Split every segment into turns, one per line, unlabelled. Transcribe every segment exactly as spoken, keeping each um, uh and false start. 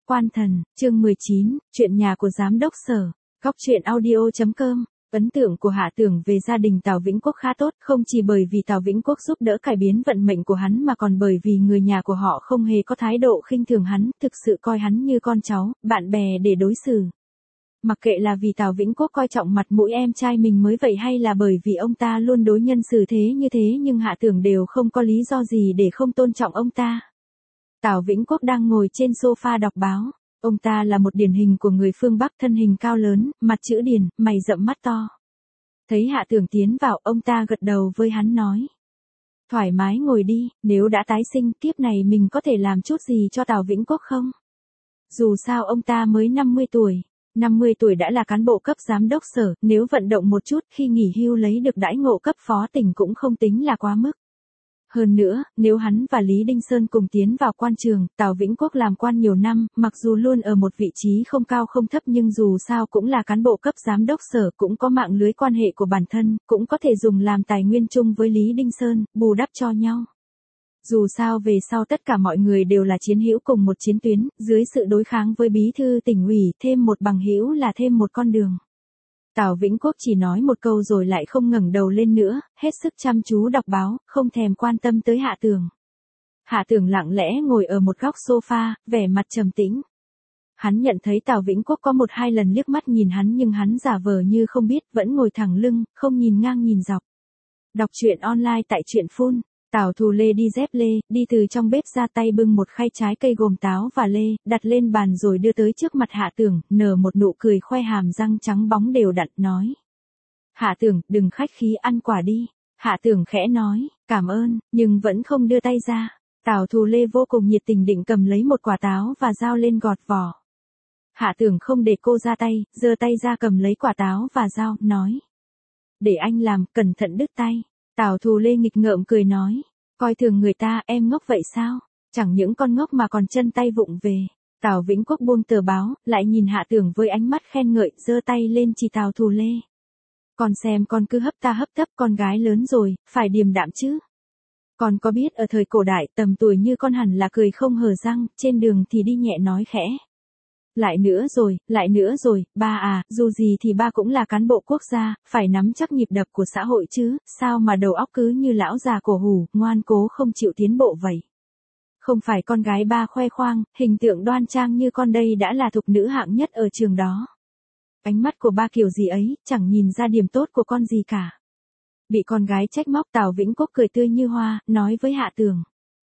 Quan Thần, chương mười chín, chuyện nhà của giám đốc Sở. Góc truyện audio chấm com. Ấn tượng của Hạ Tưởng về gia đình Tào Vĩnh Quốc khá tốt, không chỉ bởi vì Tào Vĩnh Quốc giúp đỡ cải biến vận mệnh của hắn mà còn bởi vì người nhà của họ không hề có thái độ khinh thường hắn, thực sự coi hắn như con cháu, bạn bè để đối xử. Mặc kệ là vì Tào Vĩnh Quốc coi trọng mặt mũi em trai mình mới vậy hay là bởi vì ông ta luôn đối nhân xử thế như thế, nhưng Hạ Tưởng đều không có lý do gì để không tôn trọng ông ta. Tào Vĩnh Quốc đang ngồi trên sofa đọc báo. Ông ta là một điển hình của người phương Bắc, thân hình cao lớn, mặt chữ điển, mày rậm mắt to. Thấy Hạ Tưởng tiến vào, ông ta gật đầu với hắn nói. Thoải mái ngồi đi, nếu đã tái sinh, kiếp này mình có thể làm chút gì cho Tào Vĩnh Quốc không? Dù sao ông ta mới năm mươi tuổi. năm mươi tuổi đã là cán bộ cấp giám đốc sở, nếu vận động một chút khi nghỉ hưu lấy được đãi ngộ cấp phó tỉnh cũng không tính là quá mức. Hơn nữa, nếu hắn và Lý Đinh Sơn cùng tiến vào quan trường, Tào Vĩnh Quốc làm quan nhiều năm, mặc dù luôn ở một vị trí không cao không thấp nhưng dù sao cũng là cán bộ cấp giám đốc sở, cũng có mạng lưới quan hệ của bản thân, cũng có thể dùng làm tài nguyên chung với Lý Đinh Sơn, bù đắp cho nhau. Dù sao về sau tất cả mọi người đều là chiến hữu cùng một chiến tuyến, dưới sự đối kháng với bí thư tỉnh ủy, thêm một bằng hữu là thêm một con đường. Tào Vĩnh Quốc chỉ nói một câu rồi lại không ngẩng đầu lên nữa, hết sức chăm chú đọc báo, không thèm quan tâm tới Hạ Tưởng. Hạ Tưởng lặng lẽ ngồi ở một góc sofa, vẻ mặt trầm tĩnh. Hắn nhận thấy Tào Vĩnh Quốc có một hai lần liếc mắt nhìn hắn nhưng hắn giả vờ như không biết, vẫn ngồi thẳng lưng, không nhìn ngang nhìn dọc. Đọc truyện online tại truyện phun. Tào Thù Lê đi dép lê, đi từ trong bếp ra tay bưng một khay trái cây gồm táo và lê, đặt lên bàn rồi đưa tới trước mặt Hạ Tưởng, nở một nụ cười khoe hàm răng trắng bóng đều đặn, nói. Hạ Tưởng, đừng khách khí, ăn quả đi. Hạ Tưởng khẽ nói, cảm ơn, nhưng vẫn không đưa tay ra. Tào Thù Lê vô cùng nhiệt tình định cầm lấy một quả táo và dao lên gọt vỏ. Hạ Tưởng không để cô ra tay, giơ tay ra cầm lấy quả táo và dao, nói. Để anh làm, cẩn thận đứt tay. Tào Thù Lê nghịch ngợm cười nói, coi thường người ta, em ngốc vậy sao? Chẳng những con ngốc mà còn chân tay vụng về. Tào Vĩnh Quốc buông tờ báo, lại nhìn Hạ Tưởng với ánh mắt khen ngợi, giơ tay lên chỉ Tào Thù Lê. Con xem con cứ hấp ta hấp tấp, con gái lớn rồi, phải điềm đạm chứ. Con có biết ở thời cổ đại tầm tuổi như con hẳn là cười không hờ răng, trên đường thì đi nhẹ nói khẽ. Lại nữa rồi, lại nữa rồi, ba à, dù gì thì ba cũng là cán bộ quốc gia, phải nắm chắc nhịp đập của xã hội chứ, sao mà đầu óc cứ như lão già cổ hủ, ngoan cố không chịu tiến bộ vậy. Không phải con gái ba khoe khoang, hình tượng đoan trang như con đây đã là thục nữ hạng nhất ở trường đó. Ánh mắt của ba kiểu gì ấy, chẳng nhìn ra điểm tốt của con gì cả. Bị con gái trách móc, Tào Vĩnh Quốc cười tươi như hoa, nói với Hạ Tưởng.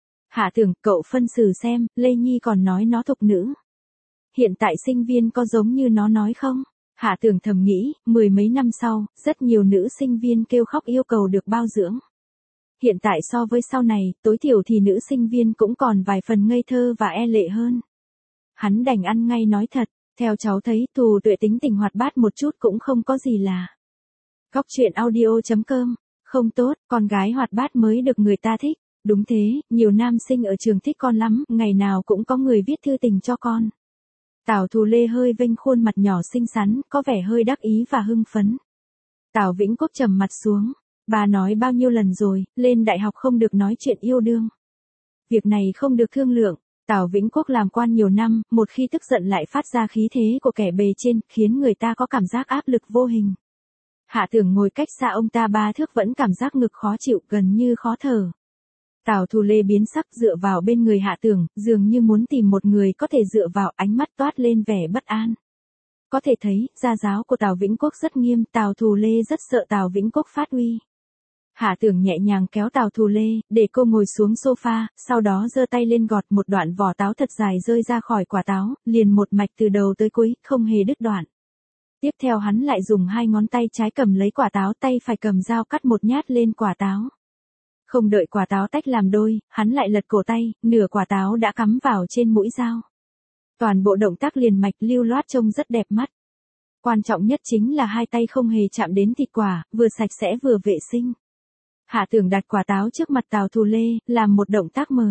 Hạ Tưởng, cậu phân xử xem, Lê Nhi còn nói nó thục nữ. Hiện tại sinh viên có giống như nó nói không? Hạ Tưởng thầm nghĩ, mười mấy năm sau, rất nhiều nữ sinh viên kêu khóc yêu cầu được bao dưỡng. Hiện tại so với sau này, tối thiểu thì nữ sinh viên cũng còn vài phần ngây thơ và e lệ hơn. Hắn đành ăn ngay nói thật, theo cháu thấy, Thù Tuệ tính tình hoạt bát một chút cũng không có gì là. Góc truyện audio chấm com, không tốt, con gái hoạt bát mới được người ta thích. Đúng thế, nhiều nam sinh ở trường thích con lắm, ngày nào cũng có người viết thư tình cho con. Tào Thù Lê hơi vênh khuôn mặt nhỏ xinh xắn, có vẻ hơi đắc ý và hưng phấn. Tào Vĩnh Quốc trầm mặt xuống. Bà nói bao nhiêu lần rồi, lên đại học không được nói chuyện yêu đương. Việc này không được thương lượng. Tào Vĩnh Quốc làm quan nhiều năm, một khi tức giận lại phát ra khí thế của kẻ bề trên, khiến người ta có cảm giác áp lực vô hình. Hạ Tưởng ngồi cách xa ông ta ba thước vẫn cảm giác ngực khó chịu, gần như khó thở. Tào Thù Lê biến sắc dựa vào bên người Hạ Tưởng, dường như muốn tìm một người có thể dựa vào, ánh mắt toát lên vẻ bất an. Có thể thấy, gia giáo của Tào Vĩnh Quốc rất nghiêm, Tào Thù Lê rất sợ Tào Vĩnh Quốc phát uy. Hạ Tưởng nhẹ nhàng kéo Tào Thù Lê, để cô ngồi xuống sofa, sau đó giơ tay lên gọt một đoạn vỏ táo thật dài rơi ra khỏi quả táo, liền một mạch từ đầu tới cuối, không hề đứt đoạn. Tiếp theo hắn lại dùng hai ngón tay trái cầm lấy quả táo, tay phải cầm dao cắt một nhát lên quả táo. Không đợi quả táo tách làm đôi, hắn lại lật cổ tay, nửa quả táo đã cắm vào trên mũi dao. Toàn bộ động tác liền mạch lưu loát trông rất đẹp mắt. Quan trọng nhất chính là hai tay không hề chạm đến thịt quả, vừa sạch sẽ vừa vệ sinh. Hạ Tưởng đặt quả táo trước mặt Tào Thù Lê, làm một động tác mời.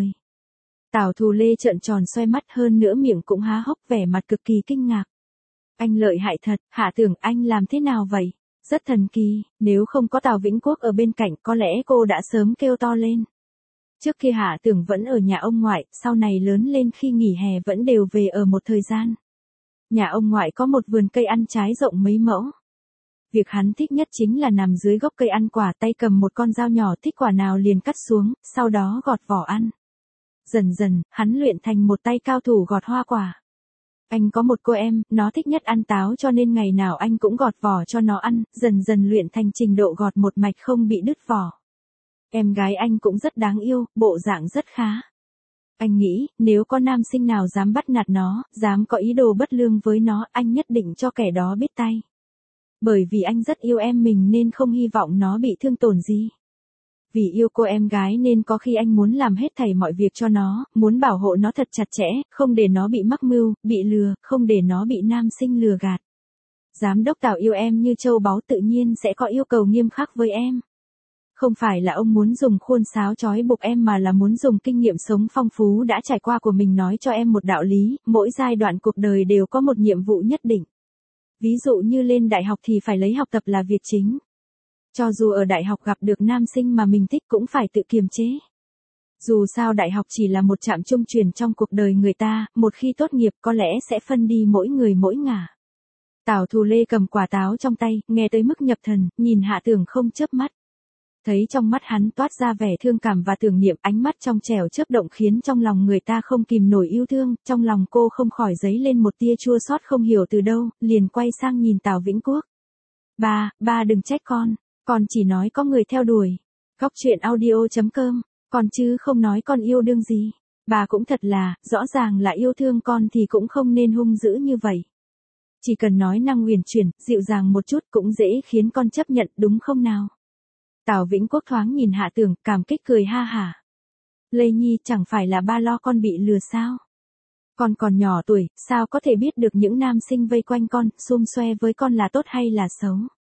Tào Thù Lê trợn tròn xoay mắt, hơn nữa miệng cũng há hốc, vẻ mặt cực kỳ kinh ngạc. Anh lợi hại thật, Hạ Tưởng, anh làm thế nào vậy? Rất thần kỳ, nếu không có Tào Vĩnh Quốc ở bên cạnh có lẽ cô đã sớm kêu to lên. Trước kia Hạ Tường vẫn ở nhà ông ngoại, sau này lớn lên khi nghỉ hè vẫn đều về ở một thời gian. Nhà ông ngoại có một vườn cây ăn trái rộng mấy mẫu. Việc hắn thích nhất chính là nằm dưới gốc cây ăn quả, tay cầm một con dao nhỏ, thích quả nào liền cắt xuống, sau đó gọt vỏ ăn. Dần dần, hắn luyện thành một tay cao thủ gọt hoa quả. Anh có một cô em, nó thích nhất ăn táo cho nên ngày nào anh cũng gọt vỏ cho nó ăn, dần dần luyện thành trình độ gọt một mạch không bị đứt vỏ. Em gái anh cũng rất đáng yêu, bộ dạng rất khá. Anh nghĩ, nếu có nam sinh nào dám bắt nạt nó, dám có ý đồ bất lương với nó, anh nhất định cho kẻ đó biết tay. Bởi vì anh rất yêu em mình nên không hy vọng nó bị thương tổn gì. Vì yêu cô em gái nên có khi anh muốn làm hết thảy mọi việc cho nó, muốn bảo hộ nó thật chặt chẽ, không để nó bị mắc mưu, bị lừa, không để nó bị nam sinh lừa gạt. Giám đốc Tào yêu em như châu báu, tự nhiên sẽ có yêu cầu nghiêm khắc với em. Không phải là ông muốn dùng khuôn sáo trói buộc em mà là muốn dùng kinh nghiệm sống phong phú đã trải qua của mình nói cho em một đạo lý, mỗi giai đoạn cuộc đời đều có một nhiệm vụ nhất định. Ví dụ như lên đại học thì phải lấy học tập là việc chính. Cho dù ở đại học gặp được nam sinh mà mình thích cũng phải tự kiềm chế. Dù sao đại học chỉ là một trạm trung chuyển trong cuộc đời người ta, một khi tốt nghiệp có lẽ sẽ phân đi mỗi người mỗi ngả. Tào Thù Lê cầm quả táo trong tay, nghe tới mức nhập thần, nhìn Hạ Tường không chớp mắt. Thấy trong mắt hắn toát ra vẻ thương cảm và tưởng niệm, ánh mắt trong trẻo chớp động khiến trong lòng người ta không kìm nổi yêu thương, trong lòng cô không khỏi dấy lên một tia chua xót không hiểu từ đâu, liền quay sang nhìn Tào Vĩnh Quốc. Ba, ba đừng trách con, con chỉ nói có người theo đuổi. Góc truyện audio chấm com, con chứ không nói con yêu đương gì. Bà cũng thật là, rõ ràng là yêu thương con thì cũng không nên hung dữ như vậy. Chỉ cần nói năng uyển chuyển, dịu dàng một chút cũng dễ khiến con chấp nhận đúng không nào? Tào Vĩnh Quốc thoáng nhìn Hạ Tường, cảm kích cười ha hả. Lê Nhi chẳng phải là ba lo con bị lừa sao? Con còn nhỏ tuổi, sao có thể biết được những nam sinh vây quanh con, xum xoe với con là tốt hay là xấu?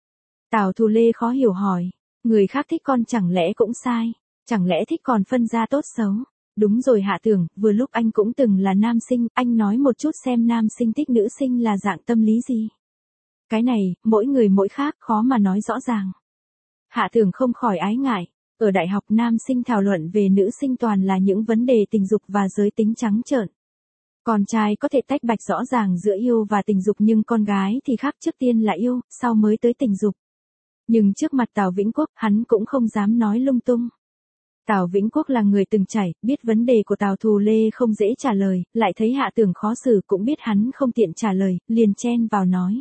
Tào Thù Lê khó hiểu hỏi, người khác thích con chẳng lẽ cũng sai, chẳng lẽ thích còn phân ra tốt xấu? Đúng rồi Hạ Tường, vừa lúc anh cũng từng là nam sinh, anh nói một chút xem nam sinh thích nữ sinh là dạng tâm lý gì? Cái này, mỗi người mỗi khác, khó mà nói rõ ràng. Hạ Tường không khỏi ái ngại, ở đại học nam sinh thảo luận về nữ sinh toàn là những vấn đề tình dục và giới tính trắng trợn. Con trai có thể tách bạch rõ ràng giữa yêu và tình dục nhưng con gái thì khác, trước tiên là yêu, sau mới tới tình dục. Nhưng trước mặt Tào Vĩnh Quốc, hắn cũng không dám nói lung tung. Tào Vĩnh Quốc là người từng trải, biết vấn đề của Tào Thù Lê không dễ trả lời, lại thấy Hạ Tường khó xử cũng biết hắn không tiện trả lời, liền chen vào nói.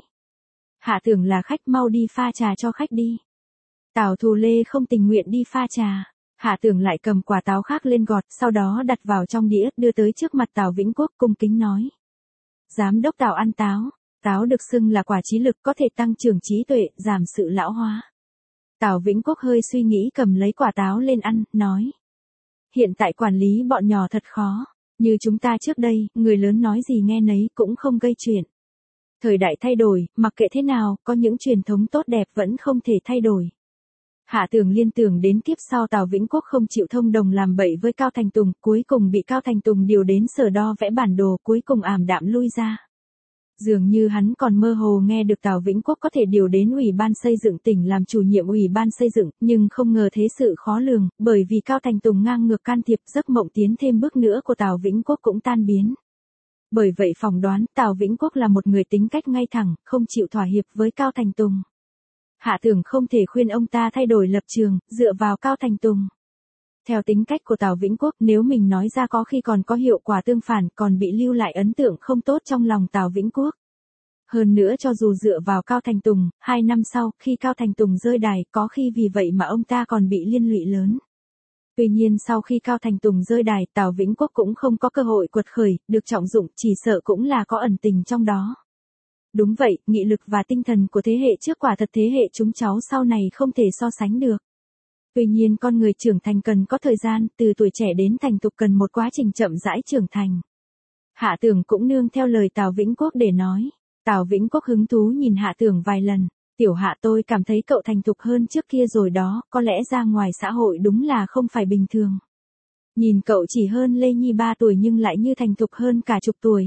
Hạ Tường là khách, mau đi pha trà cho khách đi. Tào Thù Lê không tình nguyện đi pha trà. Hạ Tường lại cầm quả táo khác lên gọt, sau đó đặt vào trong đĩa, đưa tới trước mặt Tào Vĩnh Quốc cung kính nói. Giám đốc Tào ăn táo. Táo được xưng là quả trí lực, có thể tăng trưởng trí tuệ, giảm sự lão hóa. Tào Vĩnh Quốc hơi suy nghĩ cầm lấy quả táo lên ăn, nói. Hiện tại quản lý bọn nhỏ thật khó. Như chúng ta trước đây, người lớn nói gì nghe nấy cũng không gây chuyện. Thời đại thay đổi, mặc kệ thế nào, có những truyền thống tốt đẹp vẫn không thể thay đổi. Hạ Tường liên tưởng đến kiếp sau Tào Vĩnh Quốc không chịu thông đồng làm bậy với Cao Thành Tùng, cuối cùng bị Cao Thành Tùng điều đến sở đo vẽ bản đồ, cuối cùng ảm đạm lui ra. Dường như hắn còn mơ hồ nghe được Tào Vĩnh Quốc có thể điều đến Ủy ban xây dựng tỉnh làm chủ nhiệm Ủy ban xây dựng, nhưng không ngờ thế sự khó lường, bởi vì Cao Thành Tùng ngang ngược can thiệp, giấc mộng tiến thêm bước nữa của Tào Vĩnh Quốc cũng tan biến. Bởi vậy phỏng đoán Tào Vĩnh Quốc là một người tính cách ngay thẳng, không chịu thỏa hiệp với Cao Thành Tùng. Hạ Tường không thể khuyên ông ta thay đổi lập trường, dựa vào Cao Thành Tùng. Theo tính cách của Tào Vĩnh Quốc, nếu mình nói ra có khi còn có hiệu quả tương phản, còn bị lưu lại ấn tượng không tốt trong lòng Tào Vĩnh Quốc. Hơn nữa cho dù dựa vào Cao Thành Tùng, hai năm sau, khi Cao Thành Tùng rơi đài, có khi vì vậy mà ông ta còn bị liên lụy lớn. Tuy nhiên sau khi Cao Thành Tùng rơi đài, Tào Vĩnh Quốc cũng không có cơ hội quật khởi, được trọng dụng, chỉ sợ cũng là có ẩn tình trong đó. Đúng vậy, nghị lực và tinh thần của thế hệ trước quả thật thế hệ chúng cháu sau này không thể so sánh được. Tuy nhiên con người trưởng thành cần có thời gian, từ tuổi trẻ đến thành thục cần một quá trình chậm rãi trưởng thành. Hạ Tường cũng nương theo lời Tào Vĩnh Quốc để nói. Tào Vĩnh Quốc hứng thú nhìn Hạ Tường vài lần. Tiểu Hạ, tôi cảm thấy cậu thành thục hơn trước kia rồi đó, có lẽ ra ngoài xã hội đúng là không phải bình thường. Nhìn cậu chỉ hơn Lê Nhi ba tuổi nhưng lại như thành thục hơn cả chục tuổi.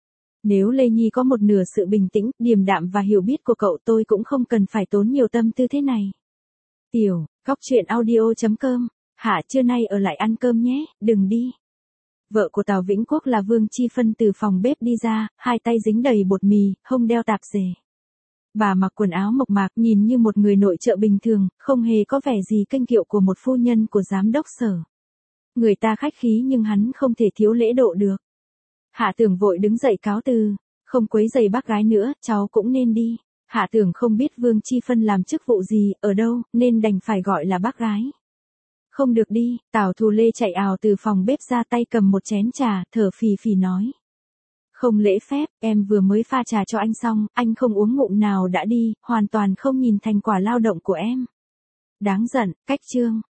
Nếu Lê Nhi có một nửa sự bình tĩnh, điềm đạm và hiểu biết của cậu tôi cũng không cần phải tốn nhiều tâm tư thế này. Tiểu, góc truyện audio chấm com Hạ trưa nay ở lại ăn cơm nhé, đừng đi. Vợ của Tào Vĩnh Quốc là Vương Chi Phân từ phòng bếp đi ra, hai tay dính đầy bột mì, hông đeo tạp dề. Bà mặc quần áo mộc mạc nhìn như một người nội trợ bình thường, không hề có vẻ gì kênh kiệu của một phu nhân của giám đốc sở. Người ta khách khí nhưng hắn không thể thiếu lễ độ được. Hạ Tưởng vội đứng dậy cáo từ, không quấy rầy bác gái nữa, cháu cũng nên đi. Hạ Tưởng không biết Vương Chi Phân làm chức vụ gì, ở đâu, nên đành phải gọi là bác gái. Không được đi, Tào Thù Lê chạy ào từ phòng bếp ra tay cầm một chén trà, thở phì phì nói. Không lễ phép, em vừa mới pha trà cho anh xong, anh không uống ngụm nào đã đi, hoàn toàn không nhìn thành quả lao động của em. Đáng giận, cách chương.